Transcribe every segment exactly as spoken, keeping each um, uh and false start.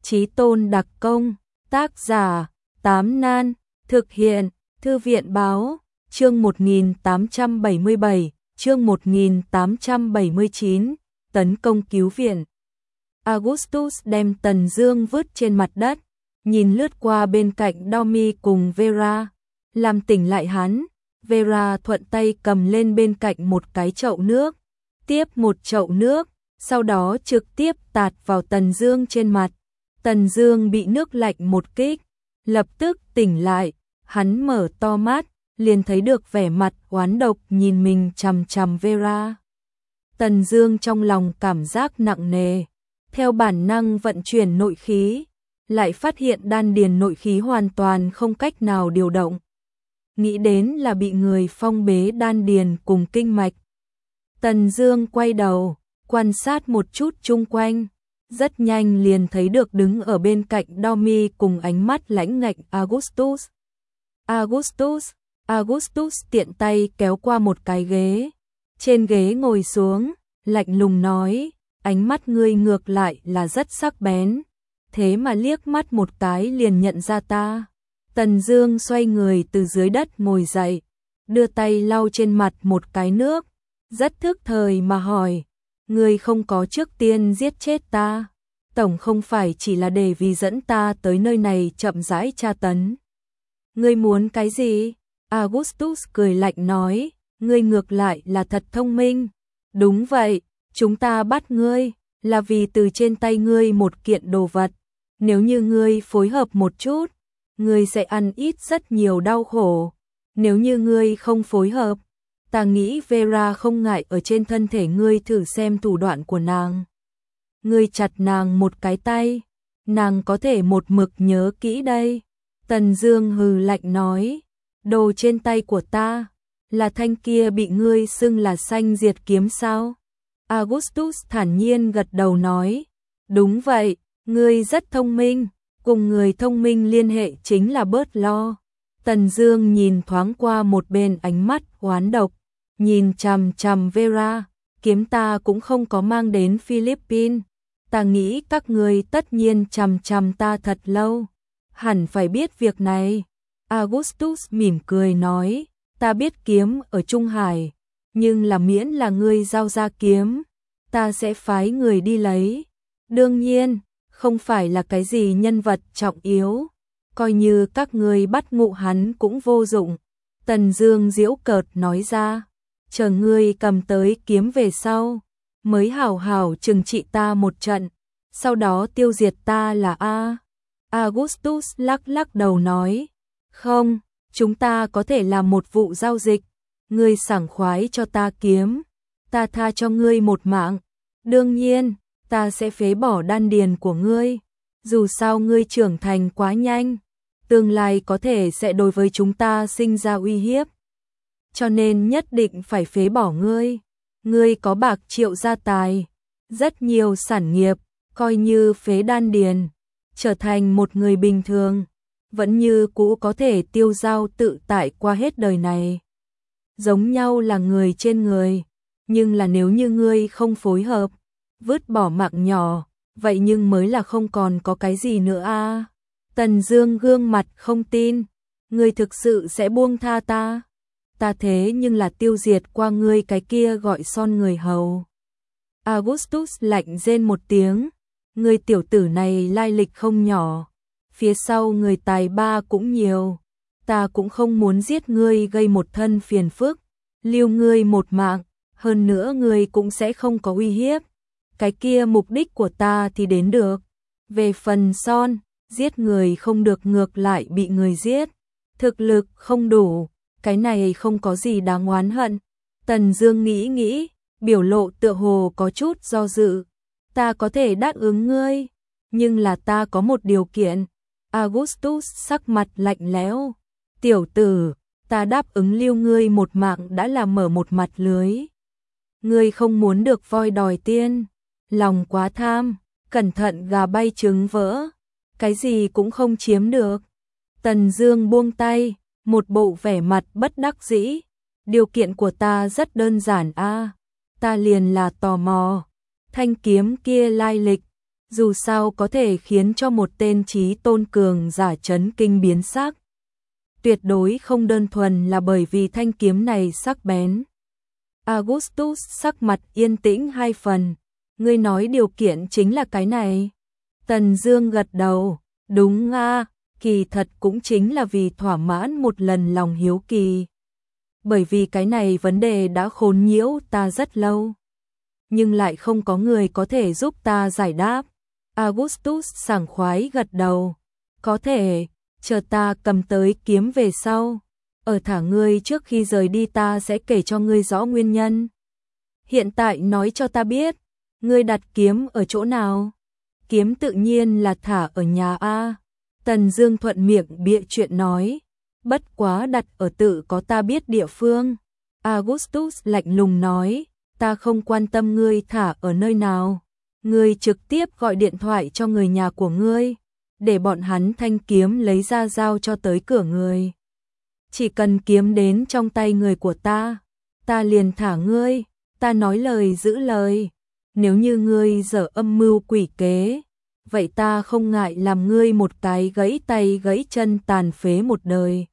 Chí tôn đặc công, tác giả, Tám Nan, thực hiện, Thư viện báo, chương một nghìn tám trăm bảy mươi bảy, chương một nghìn tám trăm bảy mươi chín, tấn công cứu viện. Augustus đem Tần Dương vứt trên mặt đất, nhìn lướt qua bên cạnh Domi cùng Vera, làm tỉnh lại hắn. Vera thuận tay cầm lên bên cạnh một cái chậu nước, tiếp một chậu nước, sau đó trực tiếp tạt vào Tần Dương trên mặt. Tần Dương bị nước lạnh một kích, lập tức tỉnh lại, hắn mở to mắt, liền thấy được vẻ mặt oán độc nhìn mình chằm chằm Vera. Tần Dương trong lòng cảm giác nặng nề, theo bản năng vận chuyển nội khí, lại phát hiện đan điền nội khí hoàn toàn không cách nào điều động. Nghĩ đến là bị người phong bế đan điền cùng kinh mạch. Tần Dương quay đầu, quan sát một chút chung quanh, rất nhanh liền thấy được đứng ở bên cạnh Domi cùng ánh mắt lãnh ngạnh Augustus. Augustus, Augustus tiện tay kéo qua một cái ghế, trên ghế ngồi xuống, lạnh lùng nói, ánh mắt ngươi ngược lại là rất sắc bén, thế mà liếc mắt một cái liền nhận ra ta. Tần Dương xoay người từ dưới đất ngồi dậy, đưa tay lau trên mặt một cái nước, rất thức thời mà hỏi, ngươi không có trước tiên giết chết ta, tổng không phải chỉ là để vì dẫn ta tới nơi này chậm rãi tra tấn. Ngươi muốn cái gì? Augustus cười lạnh nói, ngươi ngược lại là thật thông minh. Đúng vậy, chúng ta bắt ngươi là vì từ trên tay ngươi một kiện đồ vật, nếu như ngươi phối hợp một chút, ngươi sẽ ăn ít rất nhiều đau khổ. Nếu như ngươi không phối hợp, ta nghĩ Vera không ngại ở trên thân thể ngươi thử xem thủ đoạn của nàng. Ngươi chặt nàng một cái tay, nàng có thể một mực nhớ kỹ đây. Tần Dương hừ lạnh nói, đồ trên tay của ta là thanh kia bị ngươi xưng là Sanh Diệt kiếm sao? Augustus thản nhiên gật đầu nói, đúng vậy, ngươi rất thông minh, cùng người thông minh liên hệ chính là bớt lo. Tần Dương nhìn thoáng qua một bên ánh mắt oán độc, nhìn chằm chằm Vera, kiếm ta cũng không có mang đến Philippines, ta nghĩ các ngươi tất nhiên chằm chằm ta thật lâu, hẳn phải biết việc này. Augustus mỉm cười nói, ta biết kiếm ở Trung Hải, nhưng là miễn là ngươi giao ra kiếm, ta sẽ phái người đi lấy. Đương nhiên, không phải là cái gì nhân vật trọng yếu, coi như các ngươi bắt ngụ hắn cũng vô dụng. Tần Dương giễu cợt nói ra, chờ ngươi cầm tới kiếm về sau, mới hảo hảo trừng trị ta một trận, sau đó tiêu diệt ta là a. Augustus lắc lắc đầu nói, không, chúng ta có thể làm một vụ giao dịch, ngươi sảng khoái cho ta kiếm, ta tha cho ngươi một mạng, đương nhiên, ta sẽ phế bỏ đan điền của ngươi, dù sao ngươi trưởng thành quá nhanh, tương lai có thể sẽ đối với chúng ta sinh ra uy hiếp, cho nên nhất định phải phế bỏ ngươi. Ngươi có bạc triệu gia tài, rất nhiều sản nghiệp, coi như phế đan điền, trở thành một người bình thường, vẫn như cũ có thể tiêu dao tự tại qua hết đời này. Giống nhau là người trên người, nhưng là nếu như ngươi không phối hợp, vứt bỏ mạng nhỏ, vậy nhưng mới là không còn có cái gì nữa a. Tần Dương gương mặt không tin, ngươi thực sự sẽ buông tha ta? Ta thế nhưng là tiêu diệt qua ngươi cái kia gọi son người hầu. Augustus lạnh rên một tiếng, ngươi tiểu tử này lai lịch không nhỏ, phía sau người tài ba cũng nhiều, ta cũng không muốn giết ngươi gây một thân phiền phức, lưu ngươi một mạng, hơn nữa ngươi cũng sẽ không có uy hiếp. Cái kia mục đích của ta thì đến được. Về phần son, giết người không được ngược lại bị người giết, thực lực không đủ, cái này không có gì đáng oán hận. Tần Dương nghĩ nghĩ, biểu lộ tựa hồ có chút do dự. Ta có thể đáp ứng ngươi, nhưng là ta có một điều kiện. Augustus sắc mặt lạnh lẽo. Tiểu tử, ta đáp ứng lưu ngươi một mạng đã là mở một mặt lưới. Ngươi không muốn được voi đòi tiên, lòng quá tham, cẩn thận gà bay trứng vỡ, cái gì cũng không chiếm được. Tần Dương buông tay, một bộ vẻ mặt bất đắc dĩ. Điều kiện của ta rất đơn giản a, ta liền là tò mò, thanh kiếm kia lai lịch, Dù sao có thể khiến cho một tên trí tôn cường giả chấn kinh biến sắc. Tuyệt đối không đơn thuần là bởi vì thanh kiếm này sắc bén. Augustus sắc mặt yên tĩnh hai phần. Ngươi nói điều kiện chính là cái này. Tần Dương gật đầu. Đúng nga, kỳ thật cũng chính là vì thỏa mãn một lần lòng hiếu kỳ. Bởi vì cái này vấn đề đã khốn nhiễu ta rất lâu. Nhưng lại không có người có thể giúp ta giải đáp. Augustus sảng khoái gật đầu. Có thể, chờ ta cầm tới kiếm về sau. Ở thả ngươi trước khi rời đi ta sẽ kể cho ngươi rõ nguyên nhân. Hiện tại nói cho ta biết, ngươi đặt kiếm ở chỗ nào? Kiếm tự nhiên là thả ở nhà A. Tần Dương thuận miệng bịa chuyện nói. Bất quá đặt ở tự có ta biết địa phương. Augustus lạnh lùng nói. Ta không quan tâm ngươi thả ở nơi nào. Ngươi trực tiếp gọi điện thoại cho người nhà của ngươi. Để bọn hắn thanh kiếm lấy ra giao cho tới cửa người. Chỉ cần kiếm đến trong tay người của ta. Ta liền thả ngươi. Ta nói lời giữ lời. Nếu như ngươi dở âm mưu quỷ kế. Vậy ta không ngại làm ngươi một cái gãy tay gãy chân tàn phế một đời.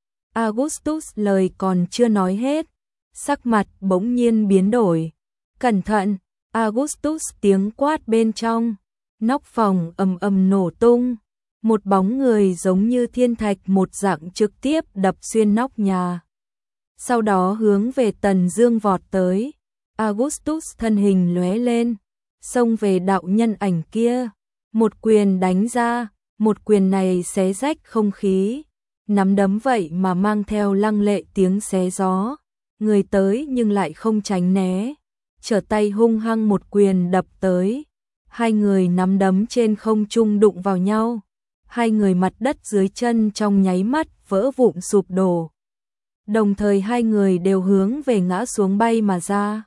Augustus lời còn chưa nói hết. Sắc mặt bỗng nhiên biến đổi. Cẩn thận, Augustus tiếng quát bên trong. Nóc phòng ầm ầm nổ tung. Một bóng người giống như thiên thạch một dạng trực tiếp đập xuyên nóc nhà. Sau đó hướng về Tần Dương vọt tới. Augustus thân hình lóe lên. Xông về đạo nhân ảnh kia. Một quyền đánh ra. Một quyền này xé rách không khí. Nắm đấm vậy mà mang theo lăng lệ tiếng xé gió. Người tới nhưng lại không tránh né. Trở tay hung hăng một quyền đập tới. Hai người nắm đấm trên không trung đụng vào nhau. Hai người mặt đất dưới chân trong nháy mắt vỡ vụn sụp đổ. Đồng thời hai người đều hướng về ngã xuống bay mà ra.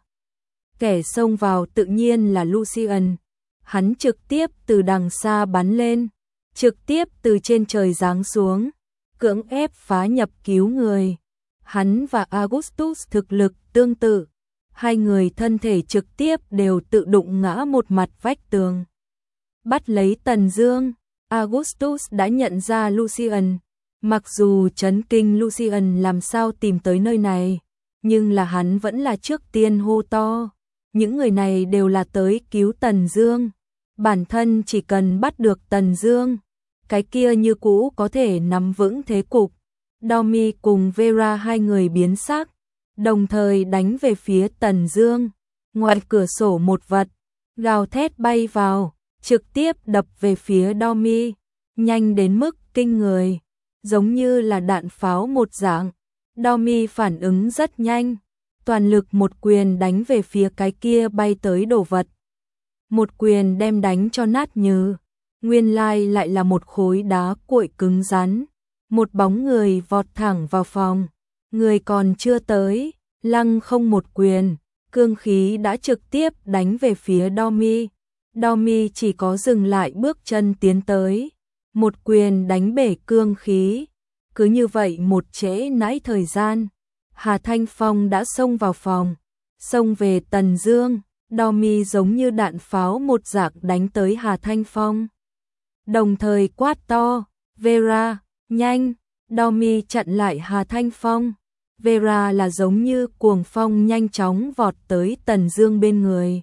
Kẻ xông vào tự nhiên là Lucian. Hắn trực tiếp từ đằng xa bắn lên. Trực tiếp từ trên trời giáng xuống. Cưỡng ép phá nhập cứu người. Hắn và Augustus thực lực tương tự. Hai người thân thể trực tiếp đều tự đụng ngã một mặt vách tường. Bắt lấy Tần Dương, Augustus đã nhận ra Lucian. Mặc dù chấn kinh Lucian làm sao tìm tới nơi này, nhưng là hắn vẫn là trước tiên hô to. Những người này đều là tới cứu Tần Dương. Bản thân chỉ cần bắt được Tần Dương, cái kia như cũ có thể nắm vững thế cục. Domi cùng Vera hai người biến sắc, đồng thời đánh về phía Tần Dương. Ngoài cửa sổ một vật, gào thét bay vào, trực tiếp đập về phía Domi, nhanh đến mức kinh người, giống như là đạn pháo một dạng. Domi phản ứng rất nhanh, toàn lực một quyền đánh về phía cái kia bay tới đồ vật. Một quyền đem đánh cho nát nhừ, nguyên lai lại là một khối đá cuội cứng rắn. Một bóng người vọt thẳng vào phòng, người còn chưa tới, lăng không một quyền, cương khí đã trực tiếp đánh về phía Domi. Domi chỉ có dừng lại bước chân tiến tới, một quyền đánh bể cương khí. Cứ như vậy một trễ nãi thời gian, Hà Thanh Phong đã xông vào phòng, xông về Tần Dương. Domi giống như đạn pháo một dạng đánh tới Hà Thanh Phong. Đồng thời quát to, Vera, nhanh! Domi chặn lại Hà Thanh Phong. Vera là giống như cuồng phong nhanh chóng vọt tới Tần Dương bên người.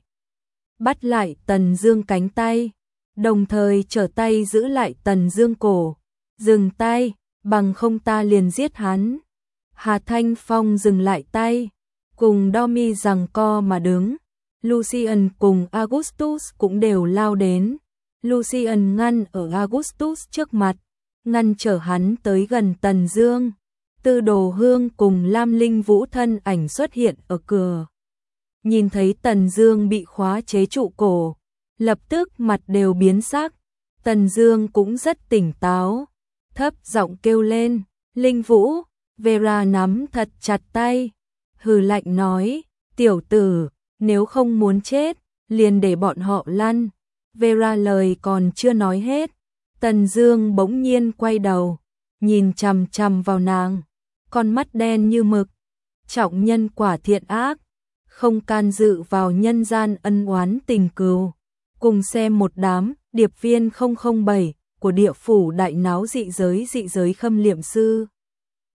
Bắt lại Tần Dương cánh tay, đồng thời trở tay giữ lại Tần Dương cổ. Dừng tay, bằng không ta liền giết hắn. Hà Thanh Phong dừng lại tay, cùng Domi giằng co mà đứng. Lucian cùng Augustus cũng đều lao đến. Lucian ngăn ở Augustus trước mặt, ngăn trở hắn tới gần Tần Dương. Tư Đồ Hương cùng Lam Linh Vũ thân ảnh xuất hiện ở cửa. Nhìn thấy Tần Dương bị khóa chế trụ cổ, lập tức mặt đều biến sắc. Tần Dương cũng rất tỉnh táo, thấp giọng kêu lên, Linh Vũ. Vera nắm thật chặt tay, hừ lạnh nói, tiểu tử, nếu không muốn chết, liền để bọn họ lăn. Vera lời còn chưa nói hết, Tần Dương bỗng nhiên quay đầu, nhìn chằm chằm vào nàng, con mắt đen như mực. Trọng nhân quả thiện ác, không can dự vào nhân gian ân oán tình cừu, cùng xem một đám điệp viên không không bảy của địa phủ đại náo dị giới dị giới khâm liệm sư.